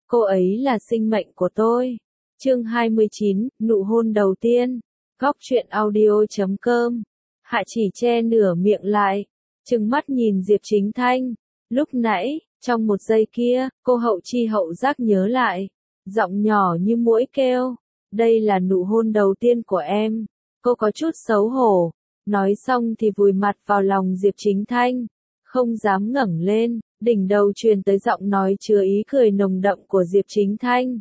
cô ấy là sinh mệnh của tôi. Chương 29, nụ hôn đầu tiên. Góc truyện audio.com. Hạ chỉ che nửa miệng lại, trừng mắt nhìn Diệp Chính Thanh. Lúc nãy, trong một giây kia, cô hậu chi hậu giác nhớ lại, giọng nhỏ như muỗi kêu, đây là nụ hôn đầu tiên của em. Cô có chút xấu hổ, nói xong thì vùi mặt vào lòng Diệp Chính Thanh, không dám ngẩng lên, đỉnh đầu truyền tới giọng nói chứa ý cười nồng đậm của Diệp Chính Thanh.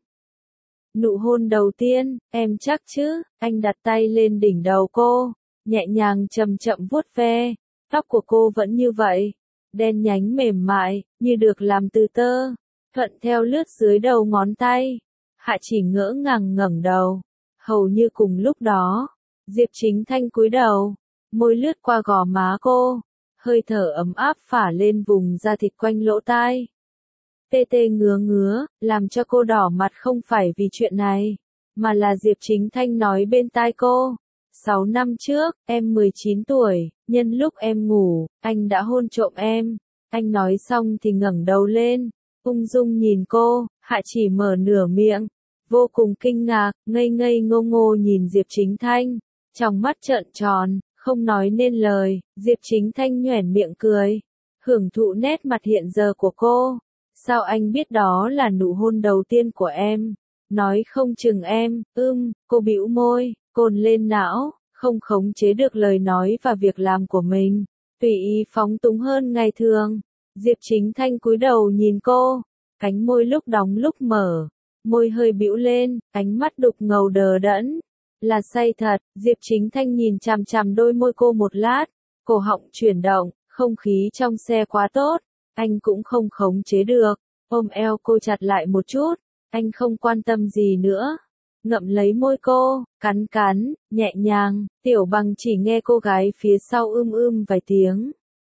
Nụ hôn đầu tiên, em chắc chứ? Anh đặt tay lên đỉnh đầu cô, nhẹ nhàng chậm chậm vuốt ve, tóc của cô vẫn như vậy, đen nhánh mềm mại, như được làm từ tơ, thuận theo lướt dưới đầu ngón tay. Hạ chỉ ngỡ ngàng ngẩng đầu, hầu như cùng lúc đó, Diệp Chính Thanh cúi đầu, môi lướt qua gò má cô, hơi thở ấm áp phả lên vùng da thịt quanh lỗ tai. Tê tê ngứa ngứa, làm cho cô đỏ mặt không phải vì chuyện này, mà là Diệp Chính Thanh nói bên tai cô. 6 năm trước, em 19 tuổi, nhân lúc em ngủ, anh đã hôn trộm em. Anh nói xong thì ngẩng đầu lên, ung dung nhìn cô, Hạ chỉ mở nửa miệng, vô cùng kinh ngạc, ngây ngây ngô ngô nhìn Diệp Chính Thanh, trong mắt trợn tròn, không nói nên lời. Diệp Chính Thanh nhoẻn miệng cười, hưởng thụ nét mặt hiện giờ của cô. Sao anh biết đó là nụ hôn đầu tiên của em? Nói không chừng em, cô bĩu môi, cồn lên não, không khống chế được lời nói và việc làm của mình, tùy ý phóng túng hơn ngày thường. Diệp Chính Thanh cúi đầu nhìn cô, cánh môi lúc đóng lúc mở, môi hơi bĩu lên, ánh mắt đục ngầu đờ đẫn, là say thật. Diệp Chính Thanh nhìn chằm chằm đôi môi cô một lát, cổ họng chuyển động, không khí trong xe quá tốt, anh cũng không khống chế được, ôm eo cô chặt lại một chút, anh không quan tâm gì nữa, ngậm lấy môi cô, cắn cắn, nhẹ nhàng. Tiểu Bằng chỉ nghe cô gái phía sau vài tiếng.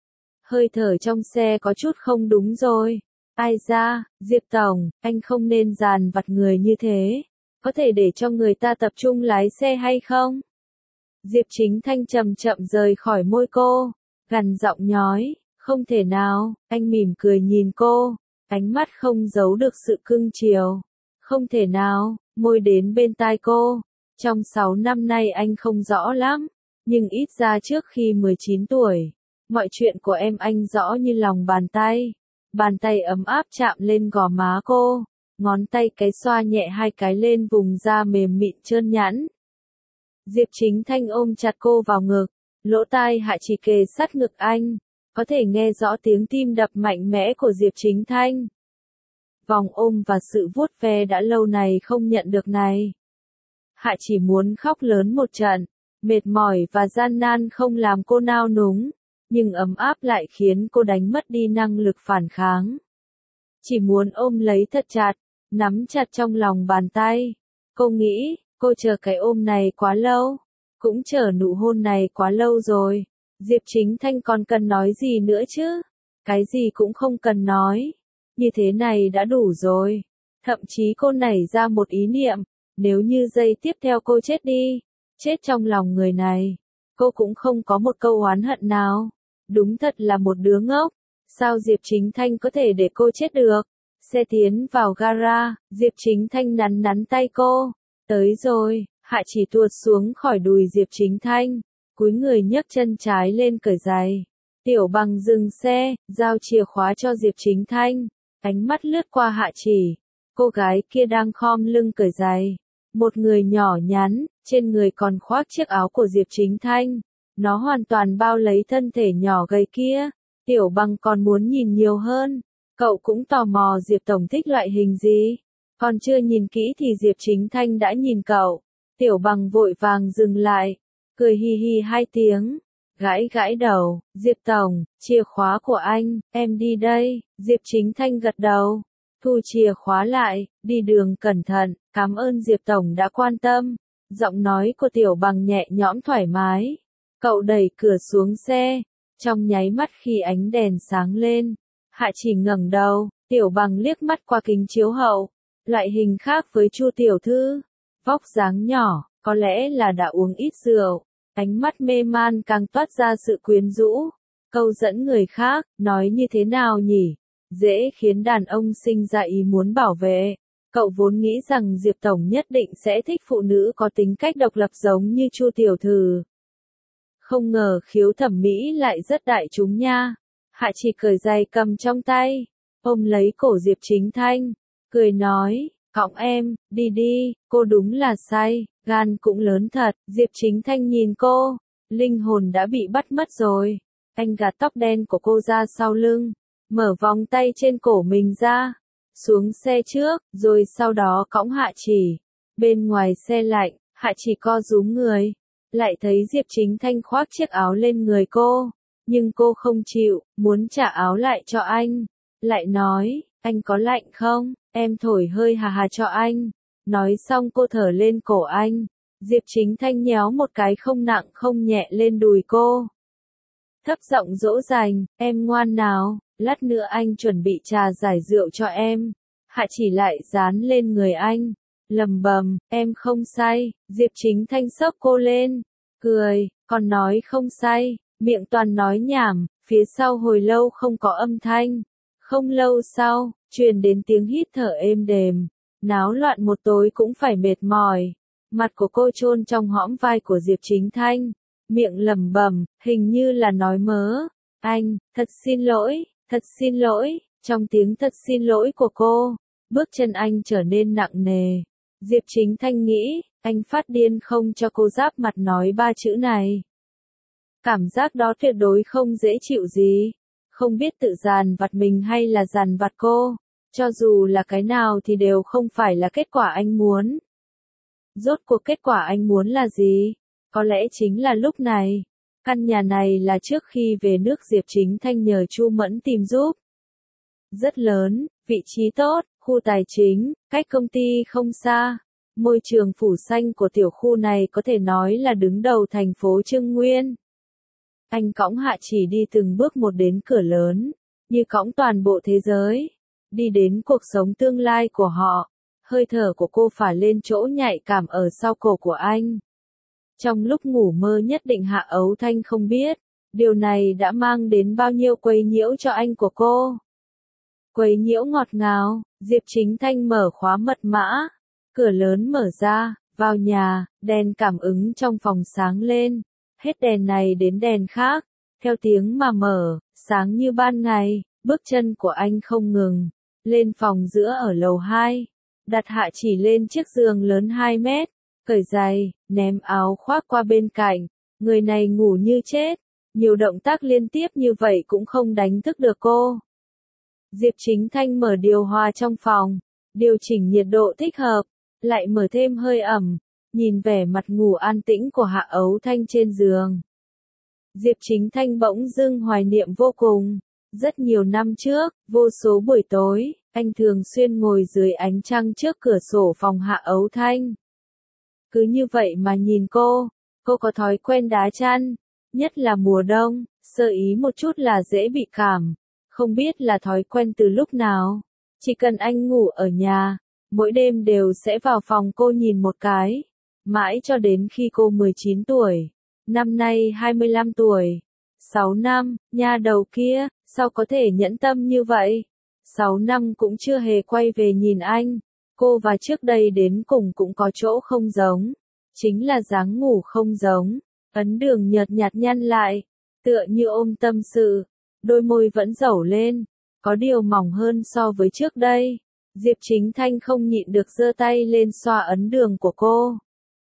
Hơi thở trong xe có chút không đúng rồi. Ai ra, Diệp Tổng, anh không nên dàn vặt người như thế, có thể để cho người ta tập trung lái xe hay không? Diệp Chính Thanh chậm chậm rời khỏi môi cô, gằn giọng nhói, không thể nào. Anh mỉm cười nhìn cô, ánh mắt không giấu được sự cưng chiều. Không thể nào. Môi đến bên tai cô, trong 6 năm nay anh không rõ lắm, nhưng ít ra trước khi 19 tuổi, mọi chuyện của em anh rõ như lòng bàn tay. Bàn tay ấm áp chạm lên gò má cô, ngón tay cái xoa nhẹ 2 cái lên vùng da mềm mịn trơn nhẵn. Diệp Chính Thanh ôm chặt cô vào ngực, lỗ tai Hạ chỉ kề sát ngực anh, có thể nghe rõ tiếng tim đập mạnh mẽ của Diệp Chính Thanh. Vòng ôm và sự vuốt ve đã lâu này không nhận được này. Hạ chỉ muốn khóc lớn một trận, mệt mỏi và gian nan không làm cô nao núng, nhưng ấm áp lại khiến cô đánh mất đi năng lực phản kháng. Chỉ muốn ôm lấy thật chặt, nắm chặt trong lòng bàn tay. Cô nghĩ, cô chờ cái ôm này quá lâu, cũng chờ nụ hôn này quá lâu rồi. Diệp Chính Thanh còn cần nói gì nữa chứ? Cái gì cũng không cần nói. Như thế này đã đủ rồi. Thậm chí cô nảy ra một ý niệm, nếu như giây tiếp theo cô chết đi, chết trong lòng người này, cô cũng không có một câu oán hận nào. Đúng thật là một đứa ngốc. Sao Diệp Chính Thanh có thể để cô chết được? Xe tiến vào gara, Diệp Chính Thanh nắn nắn tay cô. Tới rồi. Hạ chỉ tuột xuống khỏi đùi Diệp Chính Thanh, cúi người nhấc chân trái lên cởi giày. Tiểu Bằng dừng xe, giao chìa khóa cho Diệp Chính Thanh. Ánh mắt lướt qua Hạ chỉ, cô gái kia đang khom lưng cởi giày. Một người nhỏ nhắn, trên người còn khoác chiếc áo của Diệp Chính Thanh. Nó hoàn toàn bao lấy thân thể nhỏ gầy kia. Tiểu Bằng còn muốn nhìn nhiều hơn. Cậu cũng tò mò Diệp Tổng thích loại hình gì. Còn chưa nhìn kỹ thì Diệp Chính Thanh đã nhìn cậu. Tiểu Bằng vội vàng dừng lại, cười hi hi 2 tiếng. Gãi gãi đầu, Diệp Tổng, chìa khóa của anh, em đi đây. Diệp Chính Thanh gật đầu, thu chìa khóa lại, đi đường cẩn thận, cảm ơn Diệp Tổng đã quan tâm. Giọng nói của Tiểu Bằng nhẹ nhõm thoải mái. Cậu đẩy cửa xuống xe, trong nháy mắt khi ánh đèn sáng lên, Hạ chỉ ngẩng đầu, Tiểu Bằng liếc mắt qua kính chiếu hậu, loại hình khác với Chu tiểu thư, vóc dáng nhỏ, có lẽ là đã uống ít rượu. Ánh mắt mê man càng toát ra sự quyến rũ, câu dẫn người khác, nói như thế nào nhỉ? Dễ khiến đàn ông sinh ra ý muốn bảo vệ. Cậu vốn nghĩ rằng Diệp Tổng nhất định sẽ thích phụ nữ có tính cách độc lập giống như Chu tiểu thư. Không ngờ khiếu thẩm mỹ lại rất đại chúng nha. Hạ Chỉ cởi giày cầm trong tay, ôm lấy cổ Diệp Chính Thanh, cười nói, cõng em, đi đi, cô đúng là say, gan cũng lớn thật. Diệp Chính Thanh nhìn cô, linh hồn đã bị bắt mất rồi. Anh gạt tóc đen của cô ra sau lưng, mở vòng tay trên cổ mình ra, xuống xe trước, rồi sau đó cõng Hạ Chỉ. Bên ngoài xe lạnh, Hạ Chỉ co rúm người, lại thấy Diệp Chính Thanh khoác chiếc áo lên người cô, nhưng cô không chịu, muốn trả áo lại cho anh. Lại nói, anh có lạnh không, em thổi hơi hà hà cho anh. Nói xong cô thở lên cổ anh. Diệp Chính Thanh nhéo một cái không nặng không nhẹ lên đùi cô. Thấp giọng dỗ dành, em ngoan nào, lát nữa anh chuẩn bị trà giải rượu cho em. Hạ Chỉ lại dán lên người anh, lầm bầm, em không say. Diệp Chính Thanh xốc cô lên, cười, còn nói không say, miệng toàn nói nhảm. Phía sau hồi lâu không có âm thanh. Không lâu sau, truyền đến tiếng hít thở êm đềm. Náo loạn một tối cũng phải mệt mỏi. Mặt của cô chôn trong hõm vai của Diệp Chính Thanh, miệng lẩm bẩm, hình như là nói mớ. Anh, thật xin lỗi, thật xin lỗi. Trong tiếng thật xin lỗi của cô, bước chân anh trở nên nặng nề. Diệp Chính Thanh nghĩ, anh phát điên không cho cô giáp mặt nói ba chữ này. Cảm giác đó tuyệt đối không dễ chịu gì. Không biết tự dằn vặt mình hay là dằn vặt cô. Cho dù là cái nào thì đều không phải là kết quả anh muốn. Rốt cuộc kết quả anh muốn là gì? Có lẽ chính là lúc này. Căn nhà này là trước khi về nước Diệp Chính Thanh nhờ Chu Mẫn tìm giúp. Rất lớn, vị trí tốt, khu tài chính, cách công ty không xa. Môi trường phủ xanh của tiểu khu này có thể nói là đứng đầu thành phố Trưng Nguyên. Anh cõng Hạ Chỉ đi từng bước một đến cửa lớn, như cõng toàn bộ thế giới. Đi đến cuộc sống tương lai của họ. Hơi thở của cô phả lên chỗ nhạy cảm ở sau cổ của anh. Trong lúc ngủ mơ nhất định Hạ Ấu Thanh không biết, điều này đã mang đến bao nhiêu quấy nhiễu cho anh của cô. Quấy nhiễu ngọt ngào, Diệp Chính Thanh mở khóa mật mã, cửa lớn mở ra, vào nhà, đèn cảm ứng trong phòng sáng lên, hết đèn này đến đèn khác, theo tiếng mà mở, sáng như ban ngày, bước chân của anh không ngừng, lên phòng giữa ở lầu 2. Đặt Hạ Chỉ lên chiếc giường lớn 2 mét, cởi giày, ném áo khoác qua bên cạnh, người này ngủ như chết, nhiều động tác liên tiếp như vậy cũng không đánh thức được cô. Diệp Chính Thanh mở điều hòa trong phòng, điều chỉnh nhiệt độ thích hợp, lại mở thêm hơi ẩm, nhìn vẻ mặt ngủ an tĩnh của Hạ Ấu Thanh trên giường. Diệp Chính Thanh bỗng dưng hoài niệm vô cùng. Rất nhiều năm trước, vô số buổi tối, anh thường xuyên ngồi dưới ánh trăng trước cửa sổ phòng Hạ Ấu Thanh. Cứ như vậy mà nhìn cô có thói quen đá chăn, nhất là mùa đông, sơ ý một chút là dễ bị cảm. Không biết là thói quen từ lúc nào, chỉ cần anh ngủ ở nhà, mỗi đêm đều sẽ vào phòng cô nhìn một cái. Mãi cho đến khi cô 19 tuổi, năm nay 25 tuổi. 6 năm, nha đầu kia, sao có thể nhẫn tâm như vậy? 6 năm cũng chưa hề quay về nhìn anh. Cô và trước đây đến cùng cũng có chỗ không giống. Chính là dáng ngủ không giống. Ấn Đường nhợt nhạt nhăn lại, tựa như ôm tâm sự. Đôi môi vẫn dẩu lên, có điều mỏng hơn so với trước đây. Diệp Chính Thanh không nhịn được giơ tay lên xoa ấn đường của cô.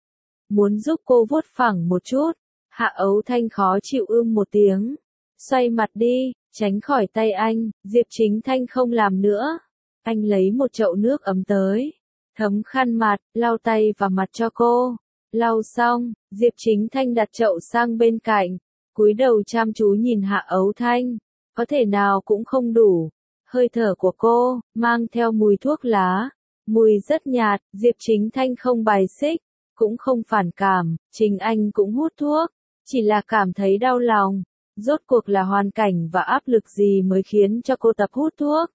Muốn giúp cô vuốt phẳng một chút. Hạ Ấu Thanh khó chịu một tiếng. Xoay mặt đi, tránh khỏi tay anh. Diệp Chính Thanh không làm nữa. Anh lấy một chậu nước ấm tới, thấm khăn mặt, lau tay và mặt cho cô. Lau xong, Diệp Chính Thanh đặt chậu sang bên cạnh, cúi đầu chăm chú nhìn Hạ Ấu Thanh. Có thể nào cũng không đủ. Hơi thở của cô, mang theo mùi thuốc lá. Mùi rất nhạt, Diệp Chính Thanh không bài xích, cũng không phản cảm, chính anh cũng hút thuốc. Chỉ là cảm thấy đau lòng. Rốt cuộc là hoàn cảnh và áp lực gì mới khiến cho cô tập hút thuốc.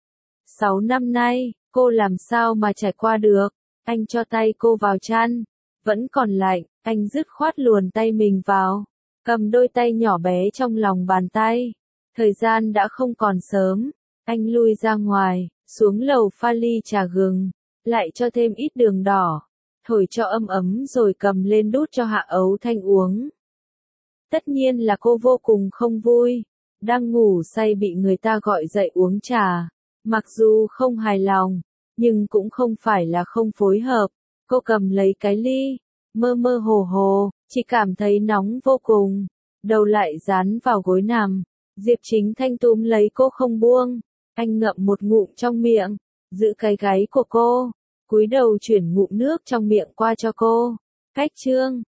6 năm nay, cô làm sao mà trải qua được. Anh cho tay cô vào chăn. Vẫn còn lạnh, anh dứt khoát luồn tay mình vào. Cầm đôi tay nhỏ bé trong lòng bàn tay. Thời gian đã không còn sớm. Anh lui ra ngoài, xuống lầu pha ly trà gừng. lại cho thêm ít đường đỏ, thổi cho ấm ấm rồi cầm lên đút cho Hạ Ấu Thanh uống. Tất nhiên là cô vô cùng không vui, đang ngủ say bị người ta gọi dậy uống trà, mặc dù không hài lòng, nhưng cũng không phải là không phối hợp. Cô cầm lấy cái ly, mơ mơ hồ hồ, chỉ cảm thấy nóng vô cùng, đầu lại dán vào gối nằm. Diệp Chính Thanh túm lấy cô không buông, anh ngậm một ngụm trong miệng, giữ cái gáy của cô, cúi đầu chuyển ngụm nước trong miệng qua cho cô. Cách chương